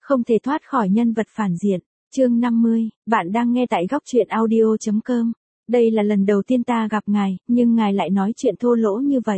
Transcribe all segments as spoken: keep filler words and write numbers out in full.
Không thể thoát khỏi nhân vật phản diện. Chương năm mươi, bạn đang nghe tại góc truyện audio.com. Đây là lần đầu tiên ta gặp ngài, nhưng ngài lại nói chuyện thô lỗ như vậy.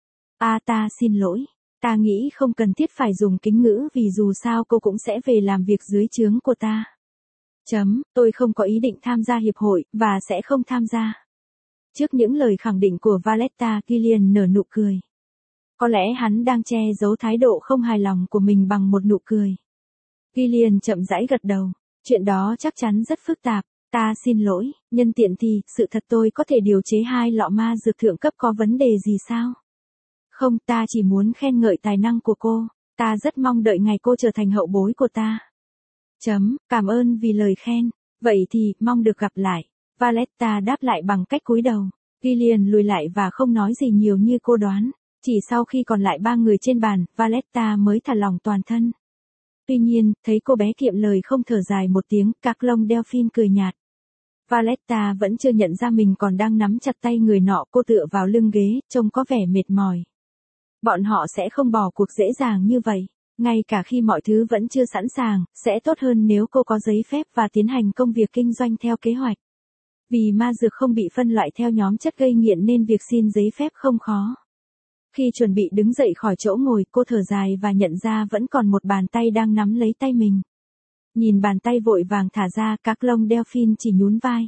À ta xin lỗi. Ta nghĩ không cần thiết phải dùng kính ngữ vì dù sao cô cũng sẽ về làm việc dưới trướng của ta. Chấm, tôi không có ý định tham gia hiệp hội, và sẽ không tham gia. Trước những lời khẳng định của Valletta, Killian nở nụ cười. Có lẽ hắn đang che giấu thái độ không hài lòng của mình bằng một nụ cười. Killian chậm rãi gật đầu. Chuyện đó chắc chắn rất phức tạp. Ta xin lỗi, nhân tiện thì, sự thật tôi có thể điều chế hai lọ ma dược thượng cấp có vấn đề gì sao? Không, ta chỉ muốn khen ngợi tài năng của cô. Ta rất mong đợi ngày cô trở thành hậu bối của ta. Chấm, cảm ơn vì lời khen. Vậy thì, mong được gặp lại. Valletta đáp lại bằng cách cúi đầu. Killian lùi lại và không nói gì nhiều như cô đoán. Chỉ sau khi còn lại ba người trên bàn, Valletta mới thả lỏng toàn thân. Tuy nhiên, thấy cô bé kiệm lời không thở dài một tiếng, các lông Delphine cười nhạt. Valletta vẫn chưa nhận ra mình còn đang nắm chặt tay người nọ, cô tựa vào lưng ghế, trông có vẻ mệt mỏi. Bọn họ sẽ không bỏ cuộc dễ dàng như vậy, ngay cả khi mọi thứ vẫn chưa sẵn sàng, sẽ tốt hơn nếu cô có giấy phép và tiến hành công việc kinh doanh theo kế hoạch. Vì ma dược không bị phân loại theo nhóm chất gây nghiện nên việc xin giấy phép không khó. Khi chuẩn bị đứng dậy khỏi chỗ ngồi, cô thở dài và nhận ra vẫn còn một bàn tay đang nắm lấy tay mình. Nhìn bàn tay vội vàng thả ra, các lông Delphine chỉ nhún vai.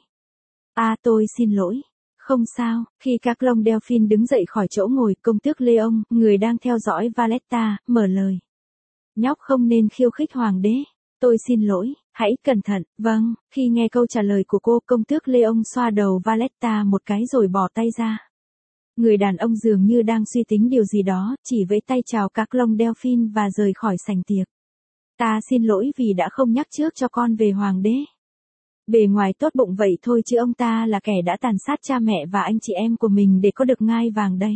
À tôi xin lỗi. Không sao, khi các lông Delphine đứng dậy khỏi chỗ ngồi, công tước Leon, người đang theo dõi Valletta, mở lời. Nhóc không nên khiêu khích hoàng đế. Tôi xin lỗi, hãy cẩn thận. Vâng, khi nghe câu trả lời của cô, công tước Leon xoa đầu Valletta một cái rồi bỏ tay ra. Người đàn ông dường như đang suy tính điều gì đó, chỉ vẫy tay chào các lông Delphine và rời khỏi sảnh tiệc. Ta xin lỗi vì đã không nhắc trước cho con về hoàng đế. Bề ngoài tốt bụng vậy thôi chứ ông ta là kẻ đã tàn sát cha mẹ và anh chị em của mình để có được ngai vàng đấy.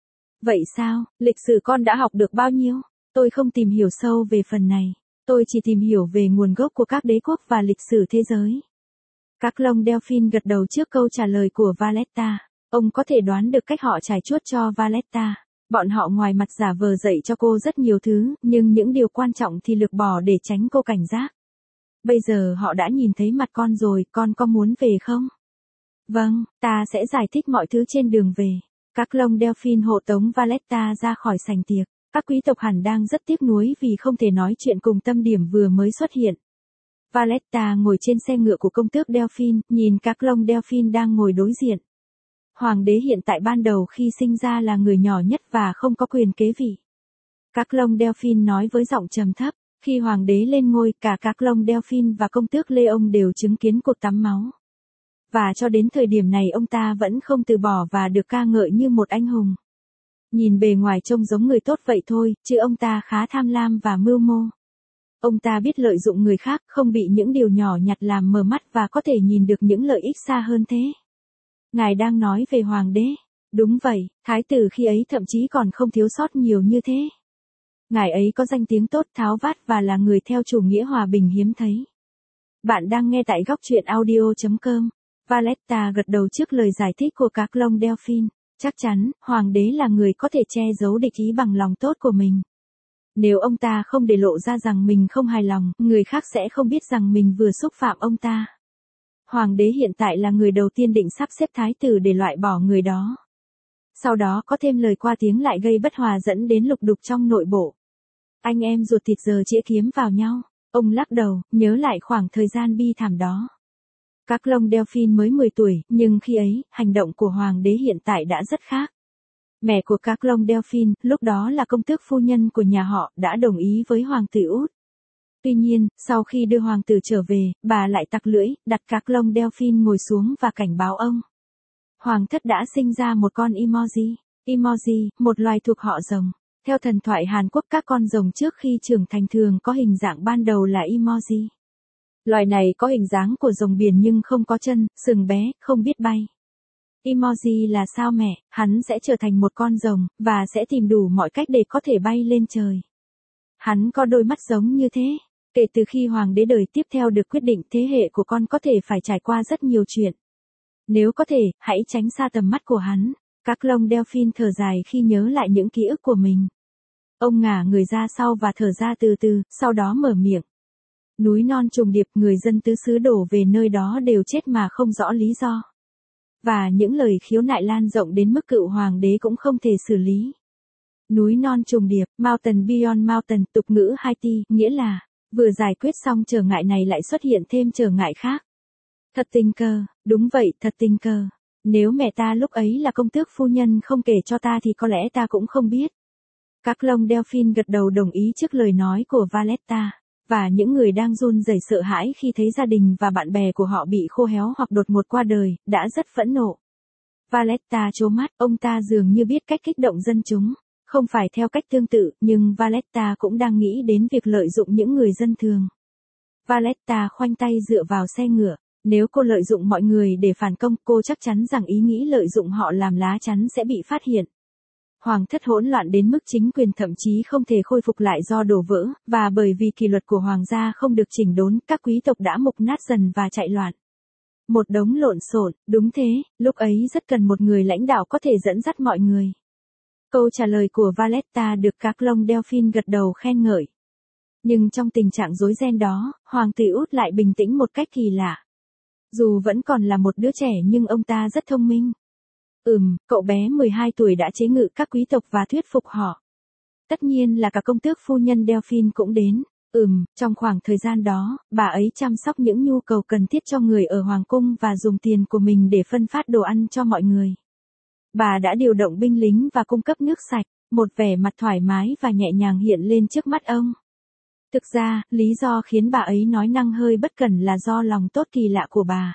Vậy sao, lịch sử con đã học được bao nhiêu? Tôi không tìm hiểu sâu về phần này. Tôi chỉ tìm hiểu về nguồn gốc của các đế quốc và lịch sử thế giới. Các lông Delphine gật đầu trước câu trả lời của Valletta. Ông có thể đoán được cách họ trải chuốt cho Valletta. Bọn họ ngoài mặt giả vờ dạy cho cô rất nhiều thứ, nhưng những điều quan trọng thì lược bỏ để tránh cô cảnh giác. Bây giờ họ đã nhìn thấy mặt con rồi, con có muốn về không? Vâng, ta sẽ giải thích mọi thứ trên đường về. Các lông Delphine hộ tống Valletta ra khỏi sảnh tiệc. Các quý tộc hẳn đang rất tiếc nuối vì không thể nói chuyện cùng tâm điểm vừa mới xuất hiện. Valletta ngồi trên xe ngựa của công tước Delphine, nhìn các lông Delphine đang ngồi đối diện. Hoàng đế hiện tại ban đầu khi sinh ra là người nhỏ nhất và không có quyền kế vị. Các lông Delphine nói với giọng trầm thấp, khi hoàng đế lên ngôi, cả các lông Delphine và công tước Leon đều chứng kiến cuộc tắm máu. Và cho đến thời điểm này ông ta vẫn không từ bỏ và được ca ngợi như một anh hùng. Nhìn bề ngoài trông giống người tốt vậy thôi, chứ ông ta khá tham lam và mưu mô. Ông ta biết lợi dụng người khác, không bị những điều nhỏ nhặt làm mờ mắt và có thể nhìn được những lợi ích xa hơn thế. Ngài đang nói về hoàng đế. Đúng vậy, thái tử khi ấy thậm chí còn không thiếu sót nhiều như thế. Ngài ấy có danh tiếng tốt, tháo vát và là người theo chủ nghĩa hòa bình hiếm thấy. Bạn đang nghe tại góc truyện audio.com. Valletta gật đầu trước lời giải thích của các lông Delphine. Chắc chắn, hoàng đế là người có thể che giấu địch ý bằng lòng tốt của mình. Nếu ông ta không để lộ ra rằng mình không hài lòng, người khác sẽ không biết rằng mình vừa xúc phạm ông ta. Hoàng đế hiện tại là người đầu tiên định sắp xếp thái tử để loại bỏ người đó. Sau đó có thêm lời qua tiếng lại gây bất hòa dẫn đến lục đục trong nội bộ. Anh em ruột thịt giờ chĩa kiếm vào nhau. Ông lắc đầu, nhớ lại khoảng thời gian bi thảm đó. Các lông Delphine mới mười tuổi, nhưng khi ấy, hành động của hoàng đế hiện tại đã rất khác. Mẹ của các lông Delphine, lúc đó là công tước phu nhân của nhà họ, đã đồng ý với hoàng tử út. Tuy nhiên, sau khi đưa hoàng tử trở về, bà lại tặc lưỡi, đặt các lông Delphine ngồi xuống và cảnh báo ông. Hoàng thất đã sinh ra một con emoji. Emoji, một loài thuộc họ rồng. Theo thần thoại Hàn Quốc, các con rồng trước khi trưởng thành thường có hình dạng ban đầu là emoji. Loài này có hình dáng của rồng biển nhưng không có chân, sừng bé, không biết bay. Emoji là sao mẹ, hắn sẽ trở thành một con rồng, và sẽ tìm đủ mọi cách để có thể bay lên trời. Hắn có đôi mắt giống như thế. Kể từ khi hoàng đế đời tiếp theo được quyết định, thế hệ của con có thể phải trải qua rất nhiều chuyện. Nếu có thể, hãy tránh xa tầm mắt của hắn. Các lông Delphine thở dài khi nhớ lại những ký ức của mình. Ông ngả người ra sau và thở ra từ từ, sau đó mở miệng. Núi non trùng điệp, người dân tứ xứ đổ về nơi đó đều chết mà không rõ lý do. Và những lời khiếu nại lan rộng đến mức cựu hoàng đế cũng không thể xử lý. Núi non trùng điệp, mountain beyond mountain, tục ngữ Haiti, nghĩa là, vừa giải quyết xong trở ngại này lại xuất hiện thêm trở ngại khác. Thật tình cờ, đúng vậy, thật tình cờ. Nếu mẹ ta lúc ấy là công tước phu nhân không kể cho ta thì có lẽ ta cũng không biết. Các lông Delphine gật đầu đồng ý trước lời nói của Valletta, và những người đang run rẩy sợ hãi khi thấy gia đình và bạn bè của họ bị khô héo hoặc đột ngột qua đời, đã rất phẫn nộ. Valletta trố mắt, ông ta dường như biết cách kích động dân chúng, không phải theo cách tương tự, nhưng Valletta cũng đang nghĩ đến việc lợi dụng những người dân thường. Valletta khoanh tay dựa vào xe ngựa. Nếu cô lợi dụng mọi người để phản công, cô chắc chắn rằng ý nghĩ lợi dụng họ làm lá chắn sẽ bị phát hiện. Hoàng thất hỗn loạn đến mức chính quyền thậm chí không thể khôi phục lại do đổ vỡ, và bởi vì kỷ luật của hoàng gia không được chỉnh đốn, các quý tộc đã mục nát dần và chạy loạn. Một đống lộn xộn, đúng thế, lúc ấy rất cần một người lãnh đạo có thể dẫn dắt mọi người. Câu trả lời của Valletta được các lông Delphine gật đầu khen ngợi. Nhưng trong tình trạng rối ren đó, Hoàng tử út lại bình tĩnh một cách kỳ lạ. Dù vẫn còn là một đứa trẻ nhưng ông ta rất thông minh. Ừm, cậu bé mười hai tuổi đã chế ngự các quý tộc và thuyết phục họ. Tất nhiên là cả công tước phu nhân Delphine cũng đến. Ừm, trong khoảng thời gian đó, bà ấy chăm sóc những nhu cầu cần thiết cho người ở hoàng cung và dùng tiền của mình để phân phát đồ ăn cho mọi người. Bà đã điều động binh lính và cung cấp nước sạch, một vẻ mặt thoải mái và nhẹ nhàng hiện lên trước mắt ông. Thực ra, lý do khiến bà ấy nói năng hơi bất cẩn là do lòng tốt kỳ lạ của bà.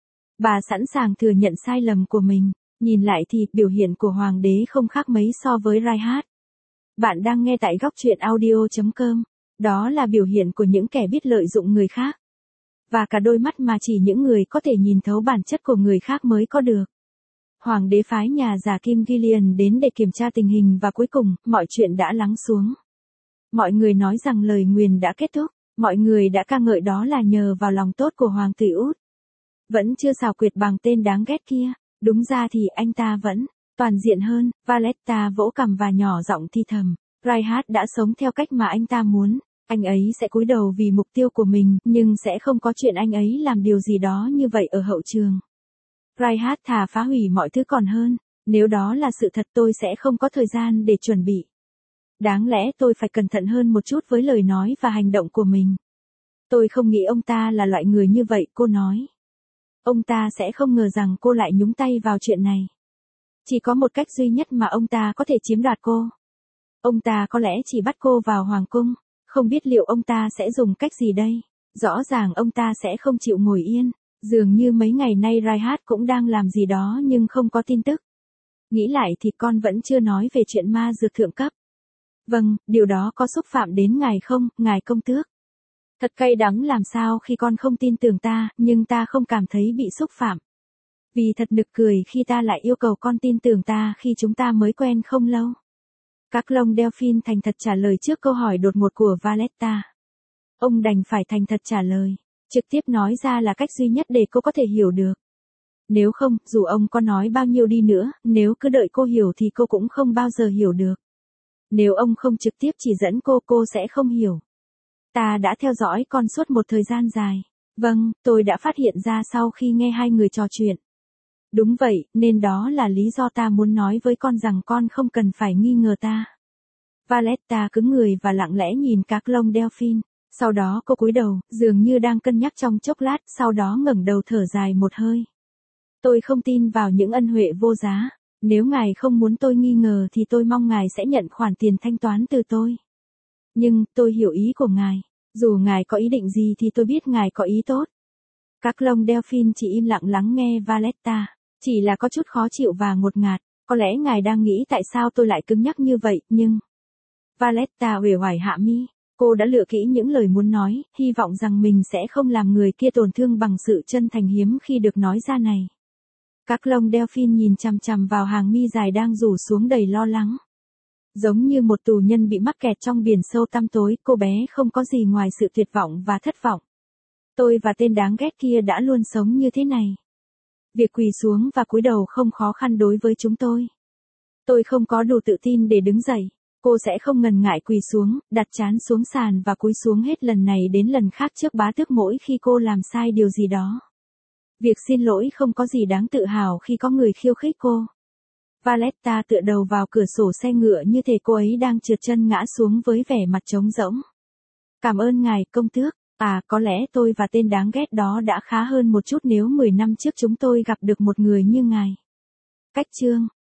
Bà sẵn sàng thừa nhận sai lầm của mình, nhìn lại thì biểu hiện của hoàng đế không khác mấy so với Reinhardt. Bạn đang nghe tại góc truyện audio chấm com, đó là biểu hiện của những kẻ biết lợi dụng người khác. Và cả đôi mắt mà chỉ những người có thể nhìn thấu bản chất của người khác mới có được. Hoàng đế phái nhà giả Kim Gillian đến để kiểm tra tình hình và cuối cùng, mọi chuyện đã lắng xuống. Mọi người nói rằng lời nguyền đã kết thúc, mọi người đã ca ngợi đó là nhờ vào lòng tốt của Hoàng tử út. Vẫn chưa xảo quyệt bằng tên đáng ghét kia, đúng ra thì anh ta vẫn toàn diện hơn. Valletta vỗ cằm và nhỏ giọng thi thầm, Reinhardt đã sống theo cách mà anh ta muốn, anh ấy sẽ cúi đầu vì mục tiêu của mình, nhưng sẽ không có chuyện anh ấy làm điều gì đó như vậy ở hậu trường. Reinhardt thà phá hủy mọi thứ còn hơn, nếu đó là sự thật tôi sẽ không có thời gian để chuẩn bị. Đáng lẽ tôi phải cẩn thận hơn một chút với lời nói và hành động của mình. Tôi không nghĩ ông ta là loại người như vậy, cô nói. Ông ta sẽ không ngờ rằng cô lại nhúng tay vào chuyện này. Chỉ có một cách duy nhất mà ông ta có thể chiếm đoạt cô. Ông ta có lẽ chỉ bắt cô vào hoàng cung, không biết liệu ông ta sẽ dùng cách gì đây. Rõ ràng ông ta sẽ không chịu ngồi yên, dường như mấy ngày nay Reinhardt cũng đang làm gì đó nhưng không có tin tức. Nghĩ lại thì con vẫn chưa nói về chuyện ma dược thượng cấp. Vâng, điều đó có xúc phạm đến ngài không, ngài công tước? Thật cay đắng làm sao khi con không tin tưởng ta, nhưng ta không cảm thấy bị xúc phạm. Vì thật nực cười khi ta lại yêu cầu con tin tưởng ta khi chúng ta mới quen không lâu. Các lông Delphine thành thật trả lời trước câu hỏi đột ngột của Valletta. Ông đành phải thành thật trả lời, trực tiếp nói ra là cách duy nhất để cô có thể hiểu được. Nếu không, dù ông có nói bao nhiêu đi nữa, nếu cứ đợi cô hiểu thì cô cũng không bao giờ hiểu được. Nếu ông không trực tiếp chỉ dẫn cô, cô sẽ không hiểu. Ta đã theo dõi con suốt một thời gian dài. Vâng, tôi đã phát hiện ra sau khi nghe hai người trò chuyện. Đúng vậy, nên đó là lý do ta muốn nói với con rằng con không cần phải nghi ngờ ta. Valletta cứng người và lặng lẽ nhìn các lông Delphine. Sau đó cô cúi đầu, dường như đang cân nhắc trong chốc lát, sau đó ngẩng đầu thở dài một hơi. Tôi không tin vào những ân huệ vô giá. Nếu ngài không muốn tôi nghi ngờ thì tôi mong ngài sẽ nhận khoản tiền thanh toán từ tôi. Nhưng, tôi hiểu ý của ngài. Dù ngài có ý định gì thì tôi biết ngài có ý tốt. Các lông Delphine chỉ im lặng lắng nghe Valletta. Chỉ là có chút khó chịu và ngột ngạt. Có lẽ ngài đang nghĩ tại sao tôi lại cứng nhắc như vậy, nhưng... Valletta uể oải hạ mi. Cô đã lựa kỹ những lời muốn nói, hy vọng rằng mình sẽ không làm người kia tổn thương bằng sự chân thành hiếm khi được nói ra này. Các lông Delphine nhìn chằm chằm vào hàng mi dài đang rủ xuống đầy lo lắng. Giống như một tù nhân bị mắc kẹt trong biển sâu tăm tối, cô bé không có gì ngoài sự tuyệt vọng và thất vọng. Tôi và tên đáng ghét kia đã luôn sống như thế này. Việc quỳ xuống và cúi đầu không khó khăn đối với chúng tôi. Tôi không có đủ tự tin để đứng dậy. Cô sẽ không ngần ngại quỳ xuống, đặt trán xuống sàn và cúi xuống hết lần này đến lần khác trước bá tước mỗi khi cô làm sai điều gì đó. Việc xin lỗi không có gì đáng tự hào khi có người khiêu khích cô. Valletta tựa đầu vào cửa sổ xe ngựa như thể cô ấy đang trượt chân ngã xuống với vẻ mặt trống rỗng. Cảm ơn ngài, công tước. À, có lẽ tôi và tên đáng ghét đó đã khá hơn một chút nếu mười năm trước chúng tôi gặp được một người như ngài. Cách chương